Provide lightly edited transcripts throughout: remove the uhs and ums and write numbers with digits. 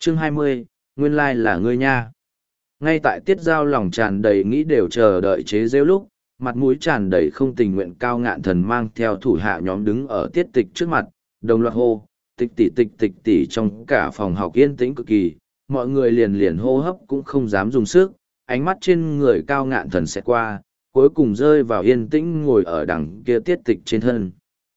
Chương 20, nguyên lai là ngươi nha. Ngay tại Tiết Giao lòng tràn đầy nghĩ đều chờ đợi chế giễu lúc, mặt mũi tràn đầy không tình nguyện Cao Ngạn Thần mang theo thủ hạ nhóm đứng ở Tiết Tịch trước mặt, đồng loạt hô, tịch tỷ trong cả phòng học yên tĩnh cực kỳ, mọi người liền liền hô hấp cũng không dám dùng sức, ánh mắt trên người Cao Ngạn Thần sẽ qua, cuối cùng rơi vào yên tĩnh ngồi ở đằng kia Tiết Tịch trên thân.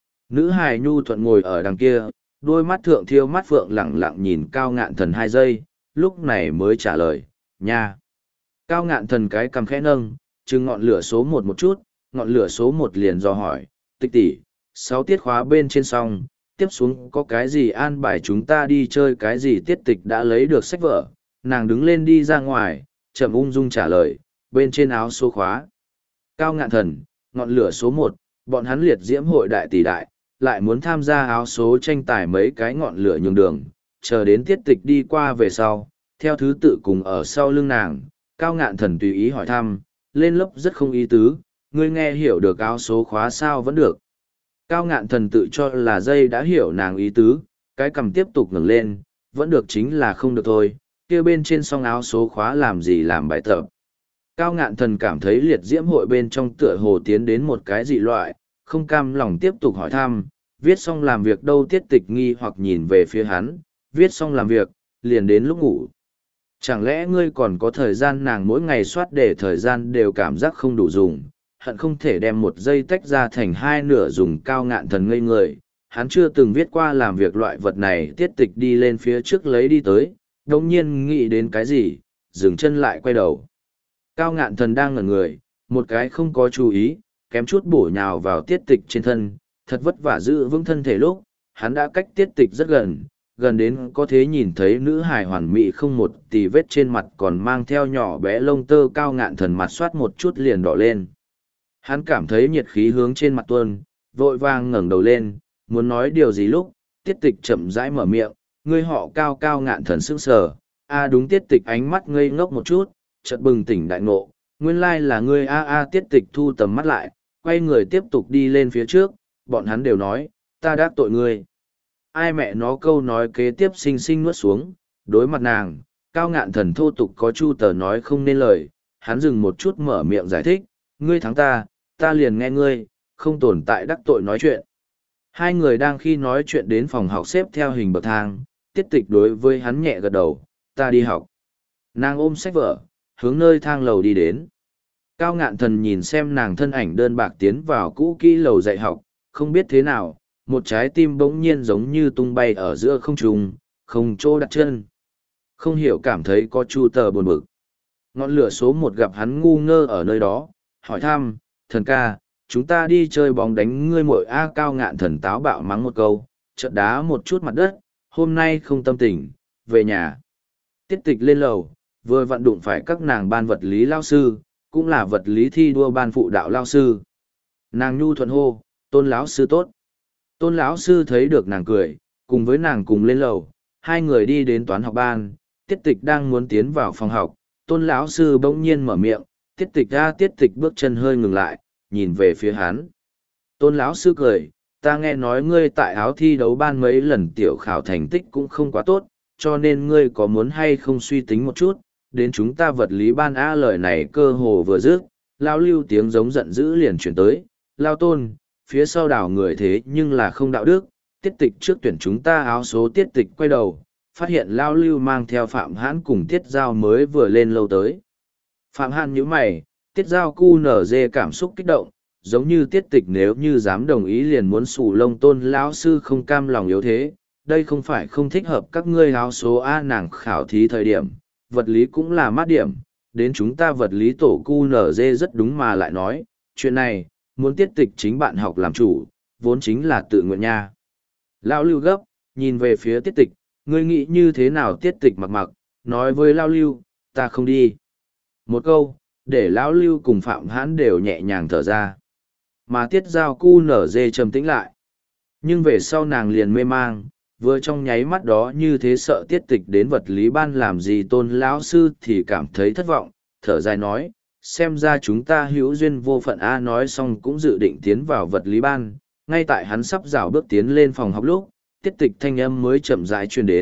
Nữ hài nhu thuận ngồi ở đằng kia, đôi mắt thượng thiêu mắt phượng lẳng lặng nhìn Cao Ngạn Thần 2 giây, lúc này mới trả lời, nha. Cao Ngạn Thần cái cằm khẽ nâng, chừng ngọn lửa số 1 một chút, ngọn lửa số 1 liền dò hỏi, tịch tỷ, 6 tiết khóa bên trên xong, tiếp xuống có cái gì an bài chúng ta đi chơi cái gì Tiết Tịch đã lấy được sách vở, nàng đứng lên đi ra ngoài, chậm ung dung trả lời, bên trên áo số khóa. Cao Ngạn Thần, ngọn lửa số 1, bọn hắn liệt diễm hội đại tỷ đại, lại muốn tham gia áo số tranh tài mấy cái ngọn lửa nhường đường, chờ đến Tiết Tịch đi qua về sau, theo thứ tự cùng ở sau lưng nàng, Cao Ngạn Thần tùy ý hỏi thăm, lên lớp rất không ý tứ, ngươi nghe hiểu được áo số khóa sao vẫn được. Cao Ngạn Thần tự cho là dây đã hiểu nàng ý tứ, cái cầm tiếp tục ngẩng lên, vẫn được chính là không được thôi, kia bên trên song áo số khóa làm gì làm bài tập. Cao Ngạn Thần cảm thấy liệt diễm hội bên trong tựa hồ tiến đến một cái dị loại, không cam lòng tiếp tục hỏi thăm, viết xong làm việc đâu Tiết Tịch nghi hoặc nhìn về phía hắn, viết xong làm việc, liền đến lúc ngủ. Chẳng lẽ ngươi còn có thời gian nàng mỗi ngày soát để thời gian đều cảm giác không đủ dùng, hận không thể đem một giây tách ra thành 2 nửa dùng. Cao Ngạn Thần ngây người, hắn chưa từng viết qua làm việc loại vật này. Tiết Tịch đi lên phía trước lấy đi tới, đồng nhiên nghĩ đến cái gì, dừng chân lại quay đầu. Cao Ngạn Thần đang ngẩn người, một cái không có chú ý, kém chút bổ nhào vào Tiết Tịch trên thân, thật vất vả giữ vững thân thể lúc, hắn đã cách Tiết Tịch rất gần, gần đến có thể nhìn thấy nữ hài hoàn mỹ không một tì vết trên mặt còn mang theo nhỏ bé lông tơ. Cao Ngạn Thần mặt soát một chút liền đỏ lên. Hắn cảm thấy nhiệt khí hướng trên mặt tuôn, vội vàng ngẩng đầu lên, muốn nói điều gì lúc, Tiết Tịch chậm rãi mở miệng, ngươi họ Cao. Cao Ngạn Thần sững sờ, đúng. Tiết Tịch ánh mắt ngây ngốc một chút, chợt bừng tỉnh đại ngộ, nguyên lai là ngươi Tiết Tịch thu tầm mắt lại, quay người tiếp tục đi lên phía trước, bọn hắn đều nói, ta đắc tội ngươi. Ai mẹ nó câu nói kế tiếp xinh xinh nuốt xuống, đối mặt nàng, Cao Ngạn Thần thô tục có chu tờ nói không nên lời, hắn dừng một chút mở miệng giải thích, ngươi thắng ta liền nghe ngươi, không tồn tại đắc tội nói chuyện. Hai người đang khi nói chuyện đến phòng học xếp theo hình bậc thang, Tiết Tịch đối với hắn nhẹ gật đầu, ta đi học. Nàng ôm sách vở, hướng nơi thang lầu đi đến. Cao Ngạn Thần nhìn xem nàng thân ảnh đơn bạc tiến vào cũ kỹ lầu dạy học, không biết thế nào, một trái tim bỗng nhiên giống như tung bay ở giữa không trung, không chỗ đặt chân. Không hiểu cảm thấy có chu tờ buồn bực. Ngọn lửa số 1 gặp hắn ngu ngơ ở nơi đó, hỏi thăm, thần ca, chúng ta đi chơi bóng đánh ngươi muội Cao Ngạn Thần táo bạo mắng một câu, chợt đá một chút mặt đất, hôm nay không tâm tình, về nhà. Tiết Tịch lên lầu, vừa vặn đụng phải các nàng ban vật lý lao sư, cũng là vật lý thi đua ban phụ đạo lao sư. Nàng nhu thuận hô, Tôn lão sư tốt. Tôn lão sư thấy được nàng cười, cùng với nàng cùng lên lầu, hai người đi đến toán học ban. Tiết Tịch đang muốn tiến vào phòng học, Tôn lão sư bỗng nhiên mở miệng, Tiết Tịch Tiết Tịch bước chân hơi ngừng lại, nhìn về phía hắn. Tôn lão sư cười, ta nghe nói ngươi tại áo thi đấu ban mấy lần tiểu khảo thành tích cũng không quá tốt, cho nên ngươi có muốn hay không suy tính một chút, đến chúng ta vật lý ban lời này cơ hồ vừa dứt, lao lưu tiếng giống giận dữ liền chuyển tới, lao Tôn, phía sau đảo người thế nhưng là không đạo đức. Tiết Tịch trước tuyển chúng ta áo số. Tiết Tịch quay đầu, phát hiện lao lưu mang theo Phạm Hãn cùng Tiết Giao mới vừa lên lâu tới. Phạm Hãn nhíu mày, Tiết Giao cu nở dê cảm xúc kích động, giống như Tiết Tịch nếu như dám đồng ý liền muốn xù lông. Tôn lão sư không cam lòng yếu thế, đây không phải không thích hợp các ngươi áo số nàng khảo thí thời điểm, vật lý cũng là mát điểm, đến chúng ta vật lý tổ cu nở dê rất đúng mà lại nói, chuyện này, muốn Tiết Tịch chính bạn học làm chủ, vốn chính là tự nguyện nha. Lão lưu gấp, nhìn về phía Tiết Tịch, ngươi nghĩ như thế nào? Tiết Tịch mặc mặc, nói với Lão lưu, ta không đi. Một câu, để Lão lưu cùng Phạm Hãn đều nhẹ nhàng thở ra. Mà Tiết Giao cu nở dê trầm tĩnh lại. Nhưng về sau nàng liền mê mang, vừa trong nháy mắt đó như thế sợ Tiết Tịch đến vật lý ban làm gì. Tôn lão sư thì cảm thấy thất vọng, thở dài nói, xem ra chúng ta hữu duyên vô phận nói xong cũng dự định tiến vào vật lý ban. Ngay tại hắn sắp rảo bước tiến lên phòng học lúc, Tiết Tịch thanh âm mới chậm rãi truyền đến,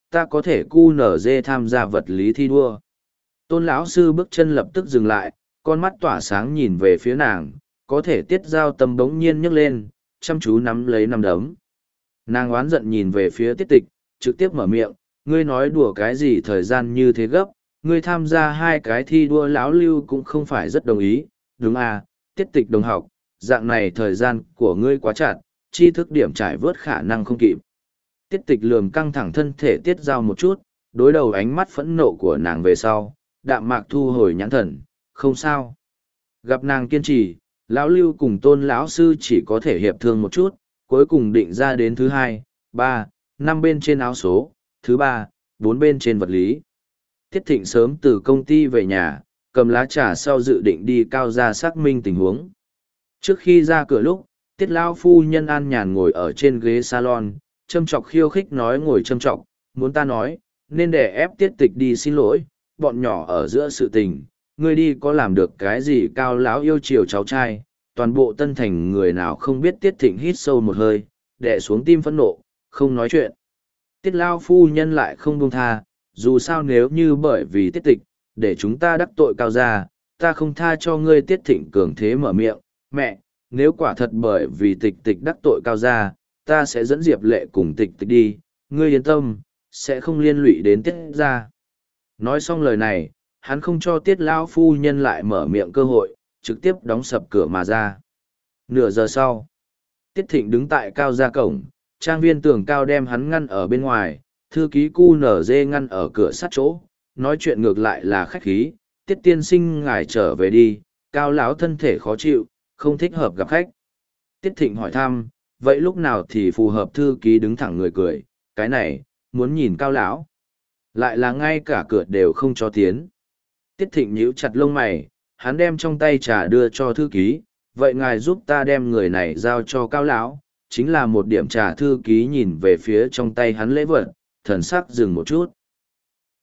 ta có thể cu nở dê tham gia vật lý thi đua. Tôn lão sư bước chân lập tức dừng lại, con mắt tỏa sáng nhìn về phía nàng, có thể Tiết Giao Tâm bỗng nhiên nhấc lên, chăm chú nắm lấy nắm đấm. Nàng oán giận nhìn về phía Tiết Tịch, trực tiếp mở miệng, ngươi nói đùa cái gì thời gian như thế gấp, ngươi tham gia 2 cái thi đua lão lưu cũng không phải rất đồng ý, đúng à, Tiết Tịch đồng học, dạng này thời gian của ngươi quá chặt, tri thức điểm trải vớt khả năng không kịp. Tiết Tịch lườm căng thẳng thân thể Tiết Giao một chút, đối đầu ánh mắt phẫn nộ của nàng về sau, đạm mạc thu hồi nhãn thần, không sao. Gặp nàng kiên trì, lão lưu cùng Tôn lão sư chỉ có thể hiệp thương một chút, cuối cùng định ra đến thứ 2, 3, 5 bên trên áo số, thứ 3, 4 bên trên vật lý. Tiết Thịnh sớm từ công ty về nhà, cầm lá trà sau dự định đi cao gia xác minh tình huống. Trước khi ra cửa lúc, Tiết lão phu nhân an nhàn ngồi ở trên ghế salon, châm chọc khiêu khích nói ngồi châm chọc, muốn ta nói, nên để ép Tiết Tịch đi xin lỗi, bọn nhỏ ở giữa sự tình, ngươi đi có làm được cái gì cao lão yêu chiều cháu trai, toàn bộ Tân Thành người nào không biết Tiết Thịnh hít sâu một hơi, đè xuống tim phẫn nộ, không nói chuyện. Tiết lao phu nhân lại không buông tha, dù sao nếu như bởi vì Tiết Tịch, để chúng ta đắc tội cao gia, ta không tha cho ngươi. Tiết Thịnh cường thế mở miệng, mẹ, nếu quả thật bởi vì Tịch Tịch đắc tội cao gia, ta sẽ dẫn Diệp Lệ cùng Tịch Tịch đi, ngươi yên tâm, sẽ không liên lụy đến Tiết gia. Nói xong lời này, hắn không cho Tiết lão phu nhân lại mở miệng cơ hội, trực tiếp đóng sập cửa mà ra. Nửa giờ sau, Tiết Thịnh đứng tại cao gia cổng, trang viên tường cao đem hắn ngăn ở bên ngoài, thư ký QNZ ngăn ở cửa sát chỗ, nói chuyện ngược lại là khách khí, Tiết tiên sinh ngài trở về đi, cao lão thân thể khó chịu, không thích hợp gặp khách. Tiết Thịnh hỏi thăm, vậy lúc nào thì phù hợp? Thư ký đứng thẳng người cười, cái này, muốn nhìn cao lão. Lại là ngay cả cửa đều không cho tiến. Tiết Thịnh nhíu chặt lông mày, hắn đem trong tay trà đưa cho thư ký, vậy ngài giúp ta đem người này giao cho cao lão, chính là một điểm trà. Thư ký nhìn về phía trong tay hắn lễ vật, thần sắc dừng một chút.